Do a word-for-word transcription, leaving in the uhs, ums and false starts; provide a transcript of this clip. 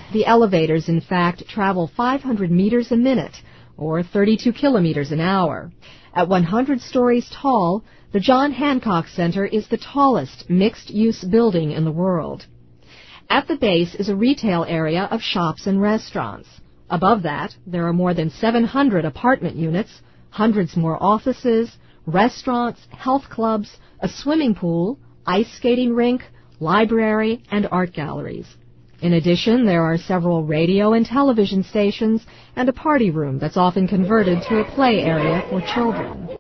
The elevators, in fact, travel five hundred meters a minute, or thirty-two kilometers an hour. At one hundred stories tall, the John Hancock Center is the tallest mixed-use building in the world. At the base is a retail area of shops and restaurants. Above that, there are more than seven hundred apartment units, hundreds more offices, restaurants, health clubs, a swimming pool, ice skating rink, library, and art galleries. In addition, there are several radio and television stations and a party room that's often converted to a play area for children.